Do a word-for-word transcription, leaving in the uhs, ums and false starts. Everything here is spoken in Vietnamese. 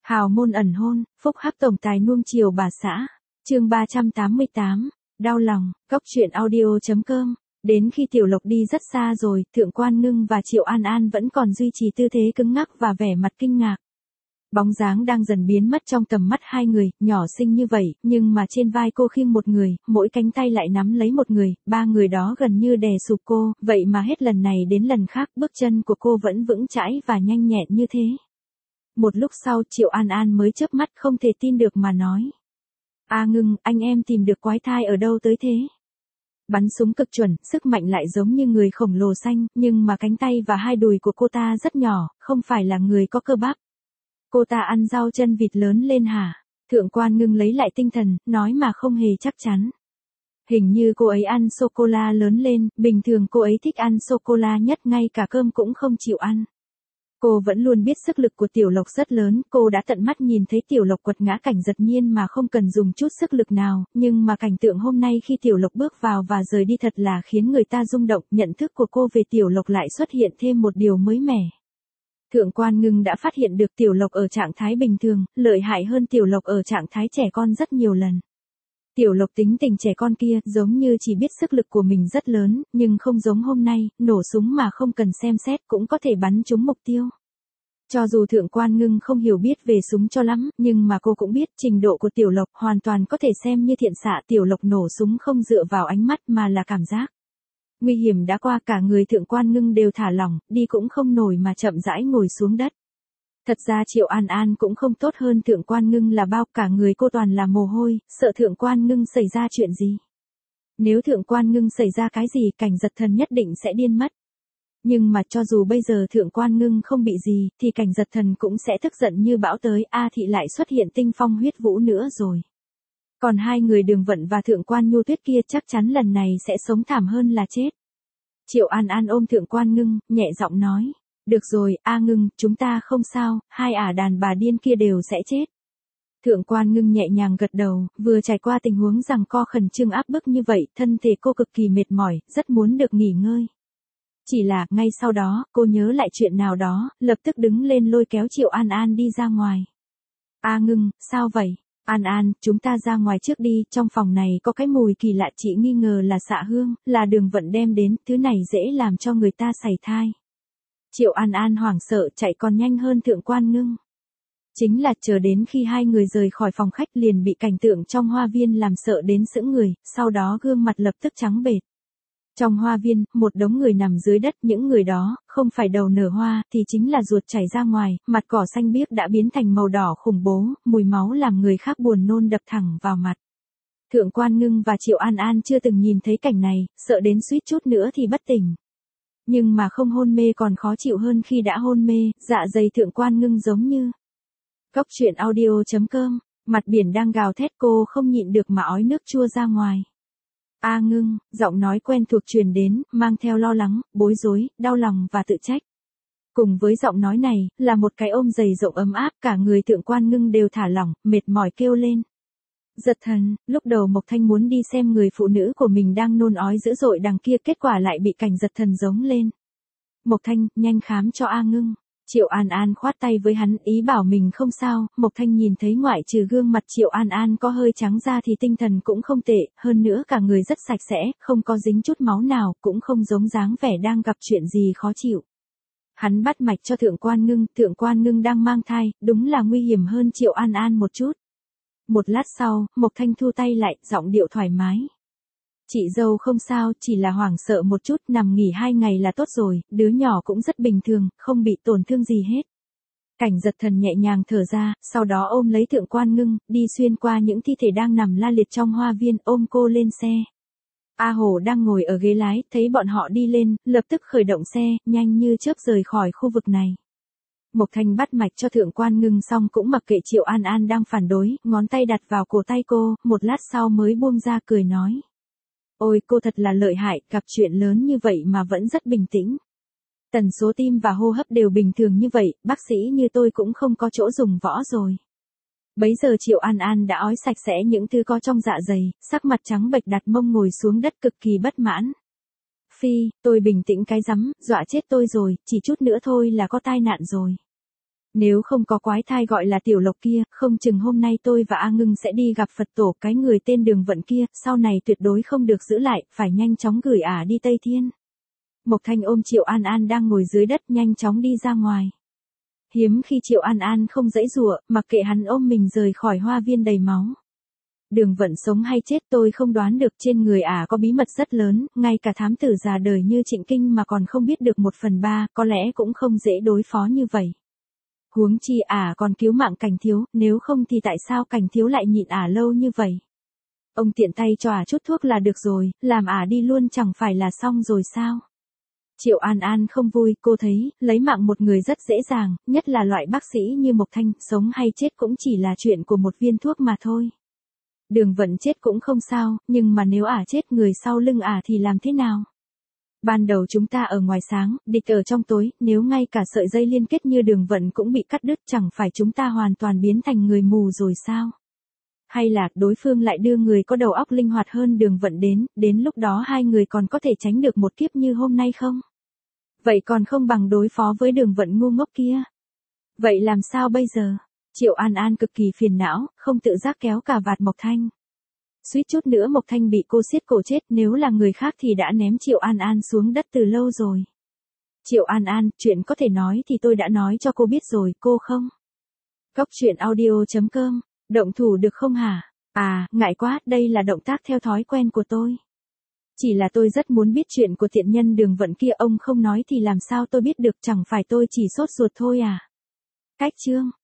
Hào môn ẩn hôn, phúc hắc tổng tài nuông chiều bà xã. Chương ba trăm tám mươi tám, đau lòng, góc truyện audio chấm com. Đến khi Tiểu Lộc đi rất xa rồi, Thượng Quan Ngưng và Triệu An An vẫn còn duy trì tư thế cứng ngắc và vẻ mặt kinh ngạc. Bóng dáng đang dần biến mất trong tầm mắt hai người, nhỏ xinh như vậy, nhưng mà trên vai cô khiêng một người, mỗi cánh tay lại nắm lấy một người, ba người đó gần như đè sụp cô, vậy mà hết lần này đến lần khác bước chân của cô vẫn vững chãi và nhanh nhẹn như thế. Một lúc sau Triệu An An mới chớp mắt không thể tin được mà nói. A Ngưng, anh em tìm được quái thai ở đâu tới thế? Bắn súng cực chuẩn, sức mạnh lại giống như người khổng lồ xanh, nhưng mà cánh tay và hai đùi của cô ta rất nhỏ, không phải là người có cơ bắp. Cô ta ăn rau chân vịt lớn lên hả? Thượng Quan Ngưng lấy lại tinh thần, nói mà không hề chắc chắn. Hình như cô ấy ăn sô-cô-la lớn lên, bình thường cô ấy thích ăn sô-cô-la nhất, ngay cả cơm cũng không chịu ăn. Cô vẫn luôn biết sức lực của Tiểu Lộc rất lớn, cô đã tận mắt nhìn thấy Tiểu Lộc quật ngã Cảnh Giật Nhiên mà không cần dùng chút sức lực nào, nhưng mà cảnh tượng hôm nay khi Tiểu Lộc bước vào và rời đi thật là khiến người ta rung động, nhận thức của cô về Tiểu Lộc lại xuất hiện thêm một điều mới mẻ. Thượng Quan Ngưng đã phát hiện được Tiểu Lộc ở trạng thái bình thường, lợi hại hơn Tiểu Lộc ở trạng thái trẻ con rất nhiều lần. Tiểu Lộc tính tình trẻ con kia giống như chỉ biết sức lực của mình rất lớn, nhưng không giống hôm nay, nổ súng mà không cần xem xét cũng có thể bắn trúng mục tiêu. Cho dù Thượng Quan Ngưng không hiểu biết về súng cho lắm, nhưng mà cô cũng biết trình độ của Tiểu Lộc hoàn toàn có thể xem như thiện xạ. Tiểu Lộc nổ súng không dựa vào ánh mắt mà là cảm giác. Nguy hiểm đã qua, cả người Thượng Quan Ngưng đều thả lỏng, đi cũng không nổi mà chậm rãi ngồi xuống đất. Thật ra Triệu An An cũng không tốt hơn Thượng Quan Ngưng là bao, cả người cô toàn là mồ hôi, sợ Thượng Quan Ngưng xảy ra chuyện gì. Nếu Thượng Quan Ngưng xảy ra cái gì, Cảnh Giật Thần nhất định sẽ điên mất. Nhưng mà cho dù bây giờ Thượng Quan Ngưng không bị gì, thì Cảnh Giật Thần cũng sẽ tức giận như bão tới. A Thị lại xuất hiện tinh phong huyết vũ nữa rồi. Còn hai người Đường Vận và Thượng Quan Nhu Tuyết kia chắc chắn lần này sẽ sống thảm hơn là chết. Triệu An An ôm Thượng Quan Ngưng, nhẹ giọng nói. Được rồi, A Ngưng, chúng ta không sao, hai ả đàn bà điên kia đều sẽ chết. Thượng Quan Ngưng nhẹ nhàng gật đầu, vừa trải qua tình huống giằng co khẩn trương áp bức như vậy, thân thể cô cực kỳ mệt mỏi, rất muốn được nghỉ ngơi. Chỉ là, ngay sau đó, cô nhớ lại chuyện nào đó, lập tức đứng lên lôi kéo Triệu An An đi ra ngoài. A Ngưng, sao vậy? An An, chúng ta ra ngoài trước đi, trong phòng này có cái mùi kỳ lạ, chị nghi ngờ là xạ hương, là Đường Vận đem đến, thứ này dễ làm cho người ta sảy thai. Triệu An An hoảng sợ chạy còn nhanh hơn Thượng Quan Ngưng. Chính là chờ đến khi hai người rời khỏi phòng khách liền bị cảnh tượng trong hoa viên làm sợ đến sững người, sau đó gương mặt lập tức trắng bệch. Trong hoa viên, một đống người nằm dưới đất, những người đó, không phải đầu nở hoa, thì chính là ruột chảy ra ngoài, mặt cỏ xanh biếc đã biến thành màu đỏ khủng bố, mùi máu làm người khác buồn nôn đập thẳng vào mặt. Thượng Quan Ngưng và Triệu An An chưa từng nhìn thấy cảnh này, sợ đến suýt chút nữa thì bất tỉnh. Nhưng mà không hôn mê còn khó chịu hơn khi đã hôn mê, dạ dày Thượng Quan Ngưng giống như. Góc truyện audio chấm com, mặt biển đang gào thét, cô không nhịn được mà ói nước chua ra ngoài. A Ngưng, giọng nói quen thuộc truyền đến, mang theo lo lắng, bối rối, đau lòng và tự trách. Cùng với giọng nói này, là một cái ôm dày rộng ấm áp, cả người Thượng Quan Ngưng đều thả lỏng, mệt mỏi kêu lên. Giật Thần, lúc đầu Mộc Thanh muốn đi xem người phụ nữ của mình đang nôn ói dữ dội đằng kia, kết quả lại bị Cảnh Giật Thần giống lên. Mộc Thanh, nhanh khám cho A Ngưng. Triệu An An khoát tay với hắn, ý bảo mình không sao. Mộc Thanh nhìn thấy ngoại trừ gương mặt Triệu An An có hơi trắng da thì tinh thần cũng không tệ, hơn nữa cả người rất sạch sẽ, không có dính chút máu nào, cũng không giống dáng vẻ đang gặp chuyện gì khó chịu. Hắn bắt mạch cho Thượng Quan Ngưng, Thượng Quan Ngưng đang mang thai, đúng là nguy hiểm hơn Triệu An An một chút. Một lát sau, Mộc Thanh thu tay lại, giọng điệu thoải mái. Chị dâu không sao, chỉ là hoảng sợ một chút, nằm nghỉ hai ngày là tốt rồi, đứa nhỏ cũng rất bình thường, không bị tổn thương gì hết. Cảnh Giật Thần nhẹ nhàng thở ra, sau đó ôm lấy Thượng Quan Ngưng, đi xuyên qua những thi thể đang nằm la liệt trong hoa viên, ôm cô lên xe. A Hổ đang ngồi ở ghế lái, thấy bọn họ đi lên, lập tức khởi động xe, nhanh như chớp rời khỏi khu vực này. Mộc Thanh bắt mạch cho Thượng Quan Ngưng xong cũng mặc kệ Triệu An An đang phản đối, ngón tay đặt vào cổ tay cô, một lát sau mới buông ra cười nói. Ôi cô thật là lợi hại, gặp chuyện lớn như vậy mà vẫn rất bình tĩnh. Tần số tim và hô hấp đều bình thường như vậy, bác sĩ như tôi cũng không có chỗ dùng võ rồi. Bấy giờ Triệu An An đã ói sạch sẽ những thứ có trong dạ dày, sắc mặt trắng bệch đặt mông ngồi xuống đất cực kỳ bất mãn. Phi, tôi bình tĩnh cái rắm, dọa chết tôi rồi, chỉ chút nữa thôi là có tai nạn rồi. Nếu không có quái thai gọi là Tiểu Lộc kia, không chừng hôm nay tôi và A Ngưng sẽ đi gặp Phật tổ, cái người tên Đường Vận kia, sau này tuyệt đối không được giữ lại, phải nhanh chóng gửi ả đi Tây Thiên. Mộc Thanh ôm Triệu An An đang ngồi dưới đất nhanh chóng đi ra ngoài. Hiếm khi Triệu An An không giãy giụa, mặc kệ hắn ôm mình rời khỏi hoa viên đầy máu. Đường Vận sống hay chết tôi không đoán được, trên người ả có bí mật rất lớn, ngay cả thám tử già đời như Trịnh Kinh mà còn không biết được một phần ba, có lẽ cũng không dễ đối phó như vậy. Huống chi ả còn cứu mạng Cảnh Thiếu, nếu không thì tại sao Cảnh Thiếu lại nhịn ả lâu như vậy? Ông tiện tay cho ả chút thuốc là được rồi, làm ả đi luôn chẳng phải là xong rồi sao? Triệu An An không vui, cô thấy, lấy mạng một người rất dễ dàng, nhất là loại bác sĩ như Mộc Thanh, sống hay chết cũng chỉ là chuyện của một viên thuốc mà thôi. Đường Vận chết cũng không sao, nhưng mà nếu ả chết người sau lưng ả thì làm thế nào? Ban đầu chúng ta ở ngoài sáng, địch ở trong tối, nếu ngay cả sợi dây liên kết như Đường Vận cũng bị cắt đứt, chẳng phải chúng ta hoàn toàn biến thành người mù rồi sao? Hay là đối phương lại đưa người có đầu óc linh hoạt hơn Đường Vận đến, đến lúc đó hai người còn có thể tránh được một kiếp như hôm nay không? Vậy còn không bằng đối phó với Đường Vận ngu ngốc kia. Vậy làm sao bây giờ? Triệu An An cực kỳ phiền não, không tự giác kéo cà vạt Mộc Thanh. Suýt chút nữa Mộc Thanh bị cô siết cổ chết, nếu là người khác thì đã ném Triệu An An xuống đất từ lâu rồi. Triệu An An, chuyện có thể nói thì tôi đã nói cho cô biết rồi, cô không? Cóc truyện audio chấm com, động thủ được không hả? À, ngại quá, đây là động tác theo thói quen của tôi. Chỉ là tôi rất muốn biết chuyện của tiện nhân Đường Vận kia, ông không nói thì làm sao tôi biết được, chẳng phải tôi chỉ sốt ruột thôi à? Cách chương